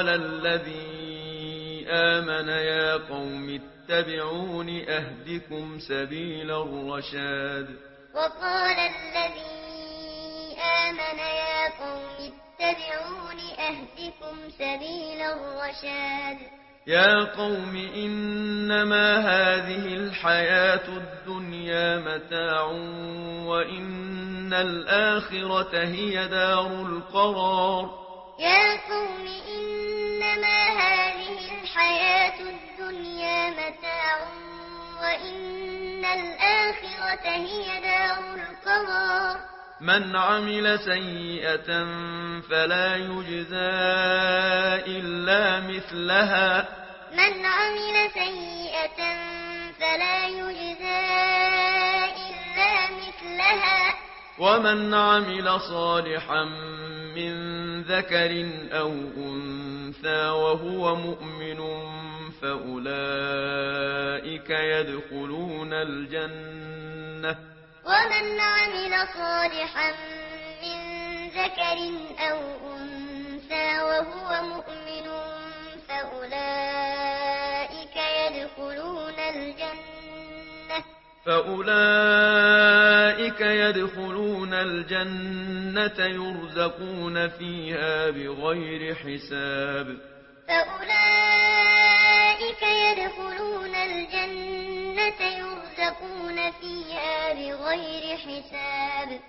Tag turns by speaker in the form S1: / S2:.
S1: وقال الذي آمن يا قوم اتبعون أهدكم سبيل الرشاد
S2: وقال الذي آمن يا قوم اتبعون أهدكم سبيل الرشاد
S1: يا قوم إنما هذه الحياة الدنيا متاع وإن الآخرة هي دار القرار
S2: يا قوم إنما هذه الحياة الدنيا متاع وإن الآخرة هي دار القرار
S1: من عمل سيئة فلا يجزى إلا مثلها
S2: من عمل سيئة فلا يجزى إلا مثلها
S1: ومن عمل صالحا من ذكر أو أنثى وهو مؤمن فأولئك يدخلون الجنة
S2: ومن عمل صالحا من ذكر أو أنثى وهو مؤمن
S1: فأولئك يدخلون الجنة يرزقون فيها بغير حساب
S2: فأولئك يدخلون الجنة يرزقون فيها بغير حساب